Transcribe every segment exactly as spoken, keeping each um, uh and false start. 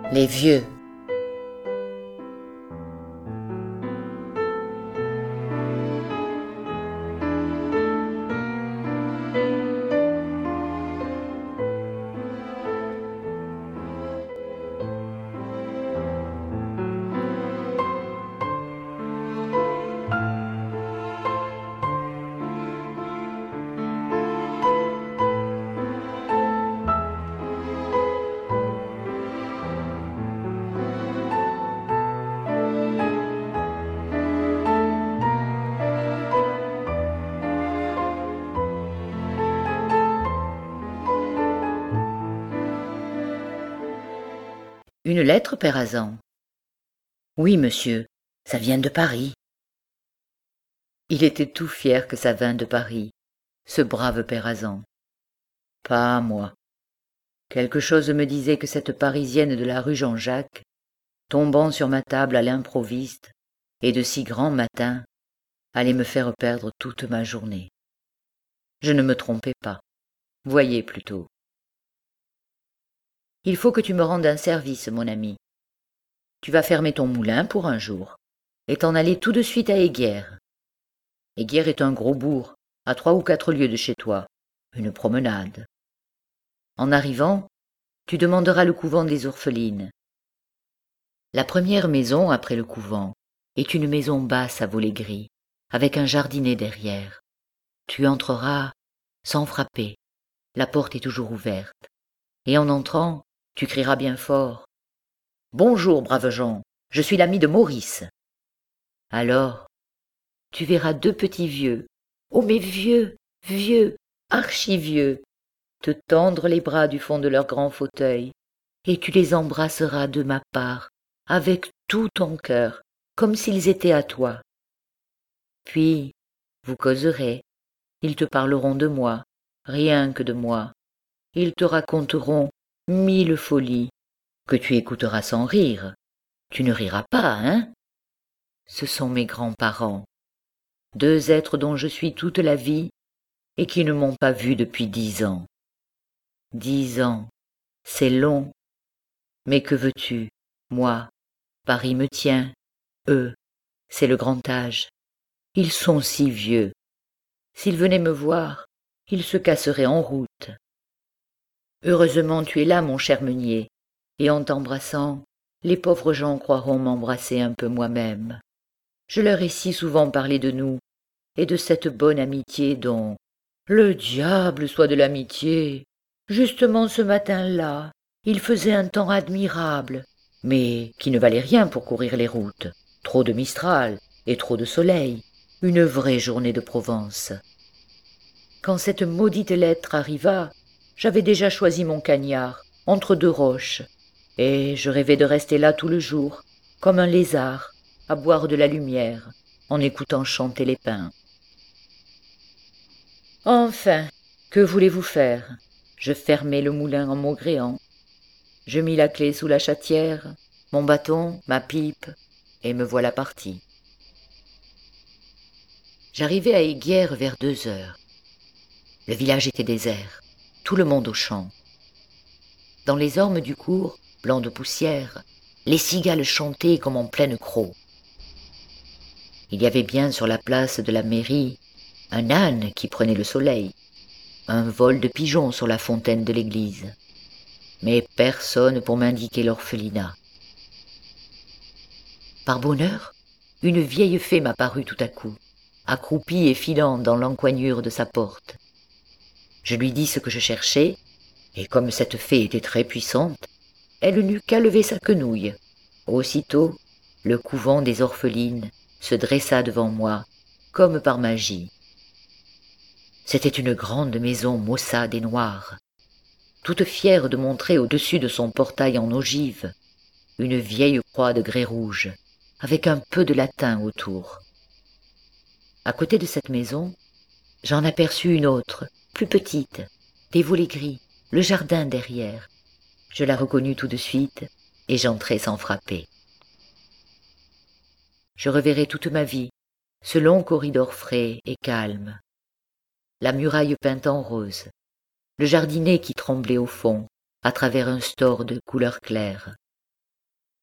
Les vieux. Une lettre, Père Azan? Oui, monsieur, ça vient de Paris. Il était tout fier que ça vînt de Paris, ce brave Père Azan. Pas moi. Quelque chose me disait que cette Parisienne de la rue Jean-Jacques, tombant sur ma table à l'improviste, et de si grand matin, allait me faire perdre toute ma journée. Je ne me trompais pas. Voyez plutôt. Il faut que tu me rendes un service, mon ami. Tu vas fermer ton moulin pour un jour, et t'en aller tout de suite à Eyguères. Eyguères est un gros bourg, à trois ou quatre lieues de chez toi, une promenade. En arrivant, tu demanderas le couvent des orphelines. La première maison après le couvent est une maison basse à volets gris, avec un jardinet derrière. Tu entreras sans frapper, la porte est toujours ouverte, et en entrant, tu crieras bien fort. « Bonjour, braves gens, je suis l'ami de Maurice. » Alors, tu verras deux petits vieux, oh mais vieux, vieux, archi-vieux, te tendre les bras du fond de leur grand fauteuil, et tu les embrasseras de ma part, avec tout ton cœur, comme s'ils étaient à toi. Puis, vous causerez, ils te parleront de moi, rien que de moi. Ils te raconteront mille folies, que tu écouteras sans rire. Tu ne riras pas, hein? Ce sont mes grands-parents, deux êtres dont je suis toute la vie et qui ne m'ont pas vu depuis dix ans. Dix ans, c'est long. Mais que veux-tu? Moi, Paris me tient. Eux, c'est le grand âge. Ils sont si vieux. S'ils venaient me voir, ils se casseraient en route. Heureusement tu es là, mon cher meunier, et en t'embrassant, les pauvres gens croiront m'embrasser un peu moi-même. Je leur ai si souvent parlé de nous, et de cette bonne amitié dont... Le diable soit de l'amitié! Justement ce matin-là, il faisait un temps admirable, mais qui ne valait rien pour courir les routes. Trop de Mistral et trop de soleil, une vraie journée de Provence. Quand cette maudite lettre arriva, j'avais déjà choisi mon cagnard, entre deux roches, et je rêvais de rester là tout le jour, comme un lézard, à boire de la lumière, en écoutant chanter les pins. Enfin, que voulez-vous faire? Je fermai le moulin en maugréant. Je mis la clé sous la chatière, mon bâton, ma pipe, et me voilà parti. J'arrivai à Eyguères vers deux heures. Le village était désert, tout le monde au champ. Dans les ormes du cours, blancs de poussière, les cigales chantaient comme en pleine crau. Il y avait bien sur la place de la mairie un âne qui prenait le soleil, un vol de pigeons sur la fontaine de l'église, mais personne pour m'indiquer l'orphelinat. Par bonheur, une vieille fée m'apparut tout à coup, accroupie et filant dans l'encoignure de sa porte. Je lui dis ce que je cherchais, et comme cette fée était très puissante, elle n'eut qu'à lever sa quenouille. Aussitôt, le couvent des orphelines se dressa devant moi, comme par magie. C'était une grande maison maussade et noire, toute fière de montrer au-dessus de son portail en ogive une vieille croix de grès rouge, avec un peu de latin autour. À côté de cette maison, j'en aperçus une autre, plus petite, des volets gris, le jardin derrière. Je la reconnus tout de suite, et j'entrai sans frapper. Je reverrai toute ma vie ce long corridor frais et calme, la muraille peinte en rose, le jardinet qui tremblait au fond, à travers un store de couleur claire,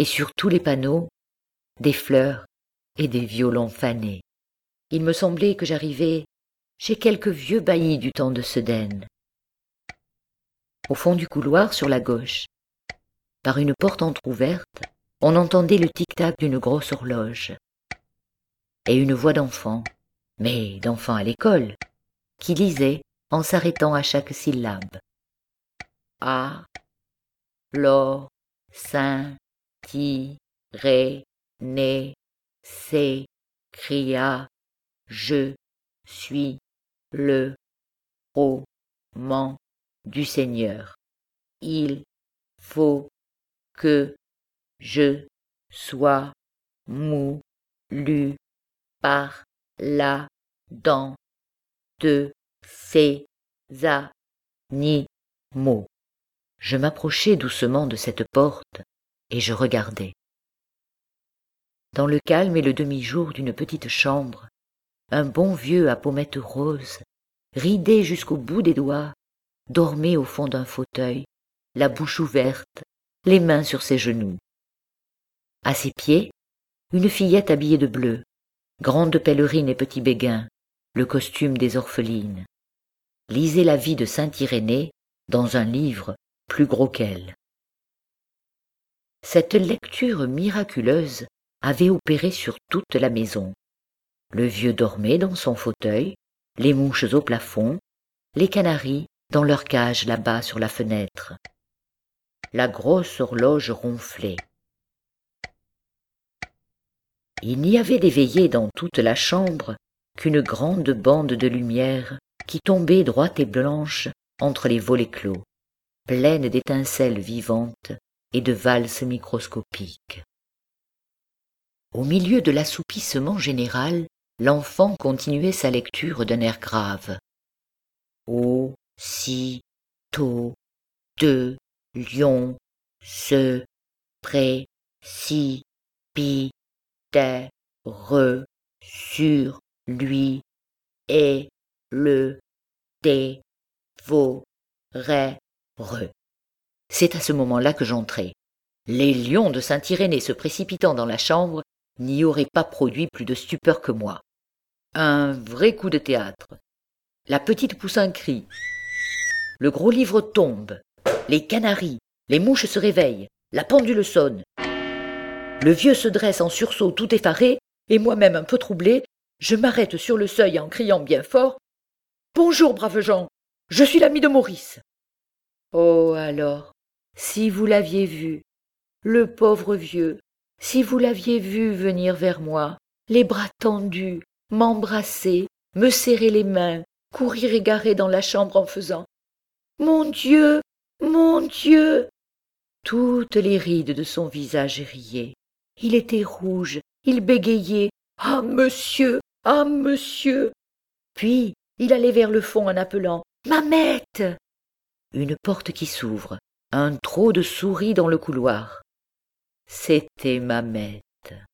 et sur tous les panneaux, des fleurs et des violons fanés. Il me semblait que j'arrivais chez quelques vieux baillis du temps de Sedaine. Au fond du couloir, sur la gauche, par une porte entr'ouverte, on entendait le tic-tac d'une grosse horloge et une voix d'enfant, mais d'enfant à l'école, qui lisait en s'arrêtant à chaque syllabe. A, Lo, Saint, Ti, Ré, Né, C'est, cria, je suis le roman du Seigneur. Il faut que je sois moulu par là dans de ces animaux. Je m'approchai doucement de cette porte et je regardai. Dans le calme et le demi-jour d'une petite chambre, un bon vieux à pommettes roses, ridé jusqu'au bout des doigts, dormait au fond d'un fauteuil, la bouche ouverte, les mains sur ses genoux. À ses pieds, une fillette habillée de bleu, grande pèlerine et petit béguin, le costume des orphelines, lisait la vie de saint Irénée dans un livre plus gros qu'elle. Cette lecture miraculeuse avait opéré sur toute la maison. Le vieux dormait dans son fauteuil, les mouches au plafond, les canaris dans leur cage là-bas sur la fenêtre. La grosse horloge ronflait. Il n'y avait d'éveillé dans toute la chambre qu'une grande bande de lumière qui tombait droite et blanche entre les volets clos, pleine d'étincelles vivantes et de valses microscopiques. Au milieu de l'assoupissement général, l'enfant continuait sa lecture d'un air grave. Au, si, to, de, lion, se, pré, si, pi, te, re, sur, lui, et, le, té, vo, ré, re. C'est à ce moment-là que j'entrai. Les lions de saint Irénée se précipitant dans la chambre n'y auraient pas produit plus de stupeur que moi. Un vrai coup de théâtre. La petite pousse un cri. Le gros livre tombe. Les canaris, les mouches se réveillent. La pendule sonne. Le vieux se dresse en sursaut tout effaré, et moi-même un peu troublé, je m'arrête sur le seuil en criant bien fort « Bonjour, braves gens, je suis l'ami de Maurice !» Oh alors, si vous l'aviez vu, le pauvre vieux, si vous l'aviez vu venir vers moi, les bras tendus, m'embrasser, me serrer les mains, courir égaré dans la chambre en faisant « Mon Dieu, mon Dieu !» Toutes les rides de son visage riaient. Il était rouge, il bégayait « Ah, monsieur, ah, monsieur !» Puis il allait vers le fond en appelant « Mamette !» Une porte qui s'ouvre, un trot de souris dans le couloir. C'était Mamette.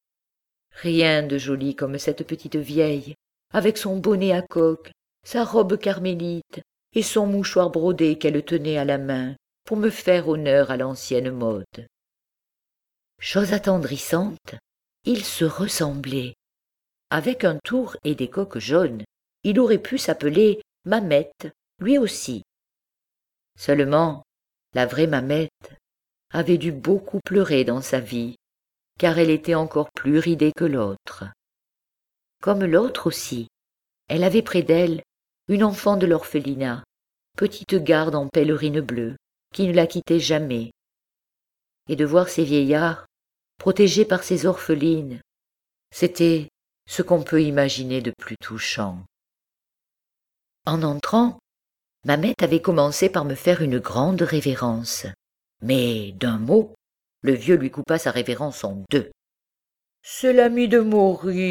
Rien de joli comme cette petite vieille, avec son bonnet à coque, sa robe carmélite et son mouchoir brodé qu'elle tenait à la main pour me faire honneur à l'ancienne mode. Chose attendrissante, il se ressemblait. Avec un tour et des coques jaunes, il aurait pu s'appeler Mamette, lui aussi. Seulement, la vraie Mamette avait dû beaucoup pleurer dans sa vie, car elle était encore plus ridée que l'autre. Comme l'autre aussi, elle avait près d'elle une enfant de l'orphelinat, petite garde en pèlerine bleue, qui ne la quittait jamais. Et de voir ces vieillards, protégés par ces orphelines, c'était ce qu'on peut imaginer de plus touchant. En entrant, Mamette avait commencé par me faire une grande révérence. Mais d'un mot, le vieux lui coupa sa révérence en deux. « C'est l'ami de Maurice. »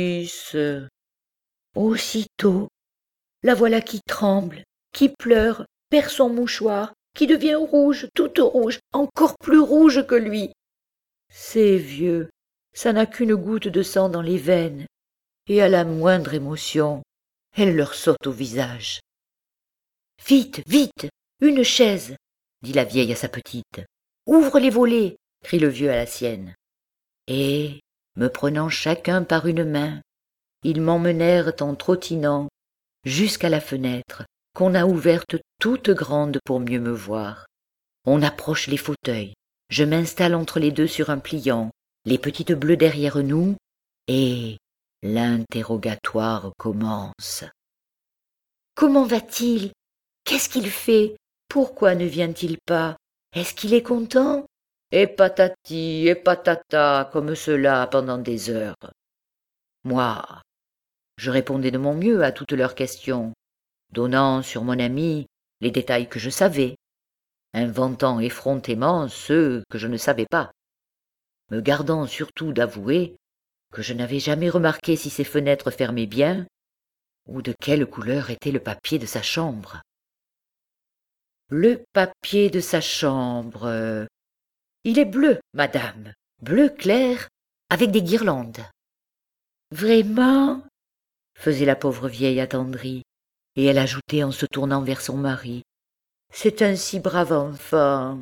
Aussitôt, la voilà qui tremble, qui pleure, perd son mouchoir, qui devient rouge, toute rouge, encore plus rouge que lui. C'est vieux, ça n'a qu'une goutte de sang dans les veines, et à la moindre émotion, elle leur saute au visage. « Vite, vite, une chaise !» dit la vieille à sa petite. « Ouvre les volets !» crie le vieux à la sienne. et, me prenant chacun par une main, ils m'emmenèrent en trottinant jusqu'à la fenêtre qu'on a ouverte toute grande pour mieux me voir. On approche les fauteuils, je m'installe entre les deux sur un pliant, les petites bleues derrière nous, et l'interrogatoire commence. Comment va-t-il? Qu'est-ce qu'il fait? Pourquoi ne vient-il pas? Est-ce qu'il est content? Et patati et patata, comme cela pendant des heures. Moi, je répondais de mon mieux à toutes leurs questions, donnant sur mon ami les détails que je savais, inventant effrontément ceux que je ne savais pas, me gardant surtout d'avouer que je n'avais jamais remarqué si ses fenêtres fermaient bien ou de quelle couleur était le papier de sa chambre. Le papier de sa chambre, il est bleu, madame, bleu clair, avec des guirlandes. Vraiment? Faisait la pauvre vieille attendrie, et elle ajoutait en se tournant vers son mari. C'est un si brave enfant.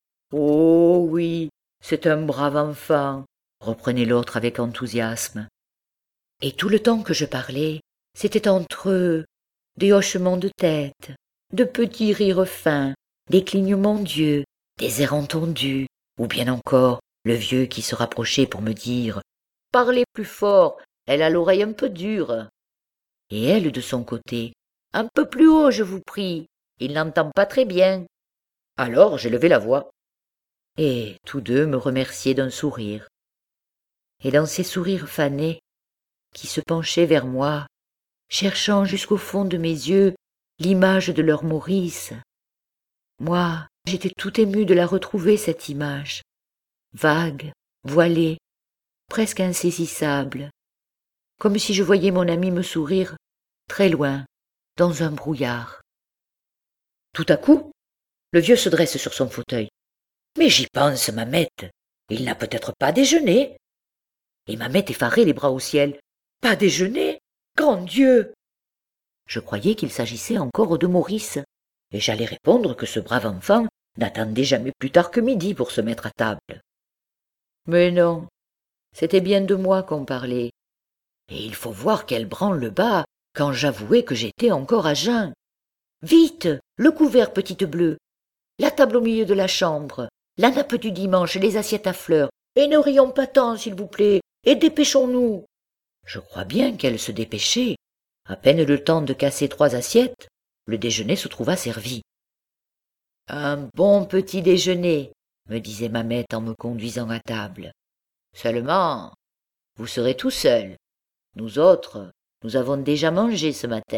Oh oui, c'est un brave enfant, reprenait l'autre avec enthousiasme. Et tout le temps que je parlais, c'était entre eux des hochements de tête, de petits rires fins, des clignements d'yeux, des airs entendus, ou bien encore le vieux qui se rapprochait pour me dire « Parlez plus fort, elle a l'oreille un peu dure ». Et elle, de son côté, « Un peu plus haut, je vous prie, il n'entend pas très bien ». Alors j'ai levé la voix. Et tous deux me remerciaient d'un sourire. Et dans ces sourires fanés, qui se penchaient vers moi, cherchant jusqu'au fond de mes yeux l'image de leur Maurice, moi, j'étais tout émue de la retrouver, cette image, vague, voilée, presque insaisissable, comme si je voyais mon ami me sourire très loin, dans un brouillard. Tout à coup, le vieux se dresse sur son fauteuil. « Mais j'y pense, Mamette, il n'a peut-être pas déjeuné ?» Et Mamette effarée, les bras au ciel. « Pas déjeuné? Grand Dieu !» Je croyais qu'il s'agissait encore de Maurice, et j'allais répondre que ce brave enfant n'attendait jamais plus tard que midi pour se mettre à table. Mais non, c'était bien de moi qu'on parlait, et il faut voir quel branle-bas quand j'avouai que j'étais encore à jeun. « Vite, le couvert, petite bleue, la table au milieu de la chambre, la nappe du dimanche et les assiettes à fleurs, et ne rions pas tant, s'il vous plaît, et dépêchons-nous. » Je crois bien qu'elle se dépêchait. À peine le temps de casser trois assiettes, le déjeuner se trouva servi. « Un bon petit déjeuner, » me disait Mamette en me conduisant à table. « Seulement, vous serez tout seul. Nous autres, nous avons déjà mangé ce matin. »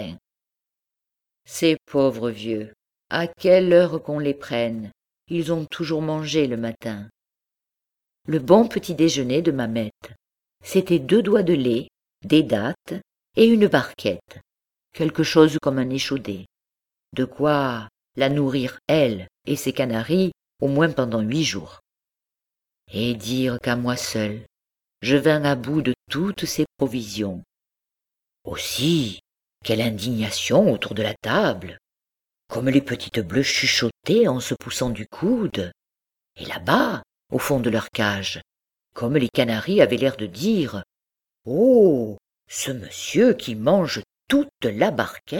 Ces pauvres vieux, à quelle heure qu'on les prenne, ils ont toujours mangé le matin. Le bon petit déjeuner de Mamette, c'était deux doigts de lait, des dattes et une barquette, quelque chose comme un échaudé. De quoi la nourrir, elle et ses canaris, au moins pendant huit jours. Et dire qu'à moi seul, je vins à bout de toutes ces provisions. Aussi, quelle indignation autour de la table, comme les petites bleues chuchotaient en se poussant du coude, et là-bas, au fond de leur cage, comme les canaris avaient l'air de dire « Oh, ce monsieur qui mange toute la barquette !»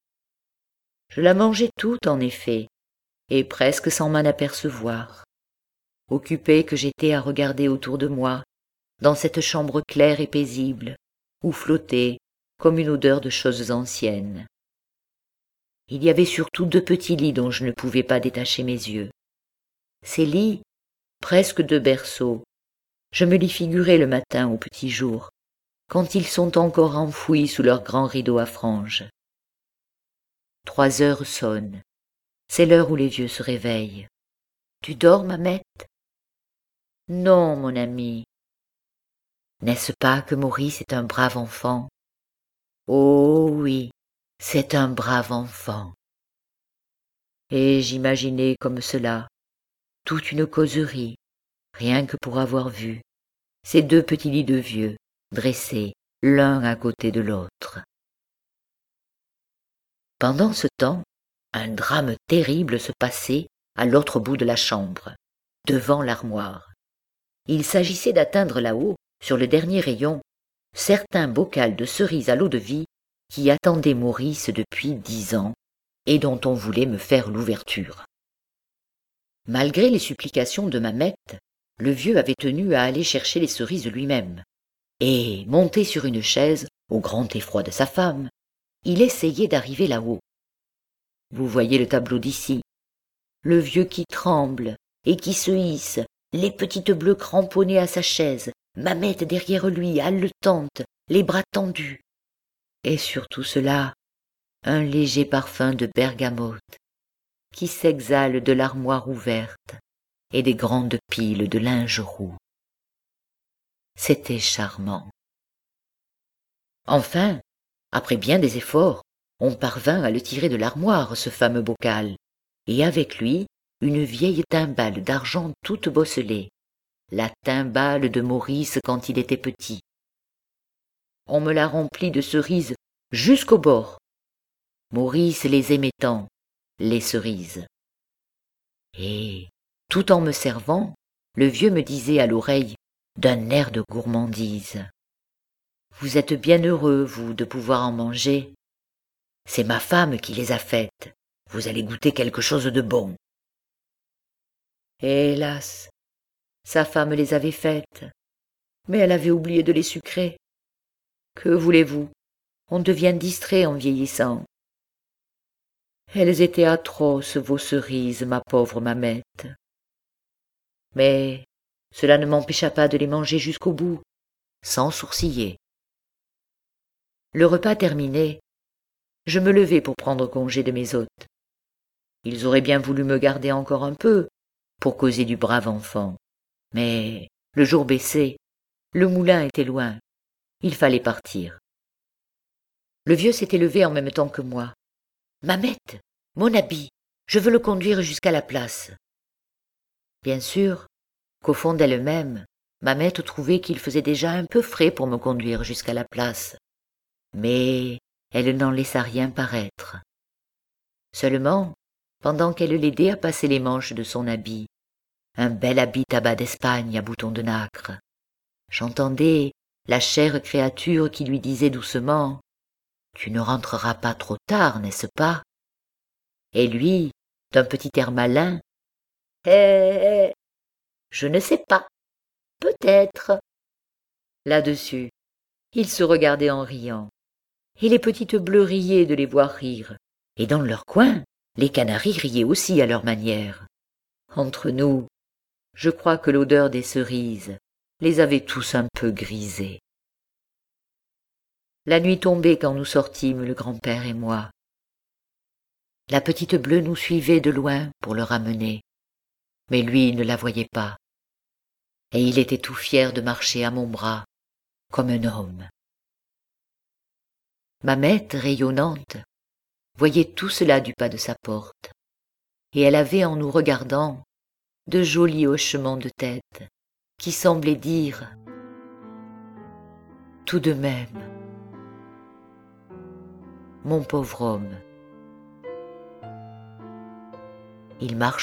Je la mangeai toute, en effet, et presque sans m'en apercevoir, occupé que j'étais à regarder autour de moi, dans cette chambre claire et paisible, où flottait, comme une odeur de choses anciennes. Il y avait surtout deux petits lits dont je ne pouvais pas détacher mes yeux. Ces lits, presque deux berceaux, je me les figurais le matin au petit jour, quand ils sont encore enfouis sous leurs grands rideaux à franges. Trois heures sonnent, c'est l'heure où les vieux se réveillent. Tu dors, Mamette? Non, mon ami. N'est-ce pas que Maurice est un brave enfant? Oh oui, c'est un brave enfant. Et j'imaginais comme cela, toute une causerie, rien que pour avoir vu, ces deux petits lits de vieux, dressés l'un à côté de l'autre. Pendant ce temps, un drame terrible se passait à l'autre bout de la chambre, devant l'armoire. Il s'agissait d'atteindre là-haut, sur le dernier rayon, certain bocal de cerises à l'eau-de-vie qui attendait Maurice depuis dix ans et dont on voulait me faire l'ouverture. Malgré les supplications de Mamette, le vieux avait tenu à aller chercher les cerises lui-même, et, monté sur une chaise, au grand effroi de sa femme, il essayait d'arriver là-haut. Vous voyez le tableau d'ici, le vieux qui tremble et qui se hisse, les petites bleues cramponnées à sa chaise, Mamette derrière lui, haletante, les bras tendus. Et sur tout cela, un léger parfum de bergamote qui s'exhale de l'armoire ouverte et des grandes piles de linge roux. C'était charmant. Enfin, après bien des efforts, on parvint à le tirer de l'armoire, ce fameux bocal, et avec lui une vieille timbale d'argent toute bosselée, la timbale de Maurice quand il était petit. On me la remplit de cerises jusqu'au bord. Maurice les aimait tant, les cerises. Et, tout en me servant, le vieux me disait à l'oreille, d'un air de gourmandise: « Vous êtes bien heureux, vous, de pouvoir en manger. C'est ma femme qui les a faites. Vous allez goûter quelque chose de bon. » Hélas, sa femme les avait faites, mais elle avait oublié de les sucrer. Que voulez-vous? On devient distrait en vieillissant. Elles étaient atroces, vos cerises, ma pauvre Mamette. Mais cela ne m'empêcha pas de les manger jusqu'au bout, sans sourciller. Le repas terminé, je me levai pour prendre congé de mes hôtes. Ils auraient bien voulu me garder encore un peu, pour causer du brave enfant. Mais le jour baissait, le moulin était loin, il fallait partir. Le vieux s'était levé en même temps que moi. « Mamette, mon habit, je veux le conduire jusqu'à la place. » Bien sûr qu'au fond d'elle-même, Mamette trouvait qu'il faisait déjà un peu frais pour me conduire jusqu'à la place. Mais elle n'en laissa rien paraître. Seulement, pendant qu'elle l'aidait à passer les manches de son habit, un bel habit tabac d'Espagne à boutons de nacre, j'entendais la chère créature qui lui disait doucement: « Tu ne rentreras pas trop tard, n'est-ce pas ?» Et lui, d'un petit air malin: « Eh, je ne sais pas, peut-être. » Là-dessus, ils se regardaient en riant, et les petites bleues riaient de les voir rire, et dans leur coin, les canaris riaient aussi à leur manière. Entre nous, je crois que l'odeur des cerises les avait tous un peu grisés. La nuit tombait quand nous sortîmes, le grand-père et moi. La petite bleue nous suivait de loin pour le ramener, mais lui ne la voyait pas, et il était tout fier de marcher à mon bras, comme un homme. Mamette, rayonnante, voyait tout cela du pas de sa porte, et elle avait en nous regardant de jolis hochements de tête qui semblaient dire: « Tout de même, mon pauvre homme, il marche encore. »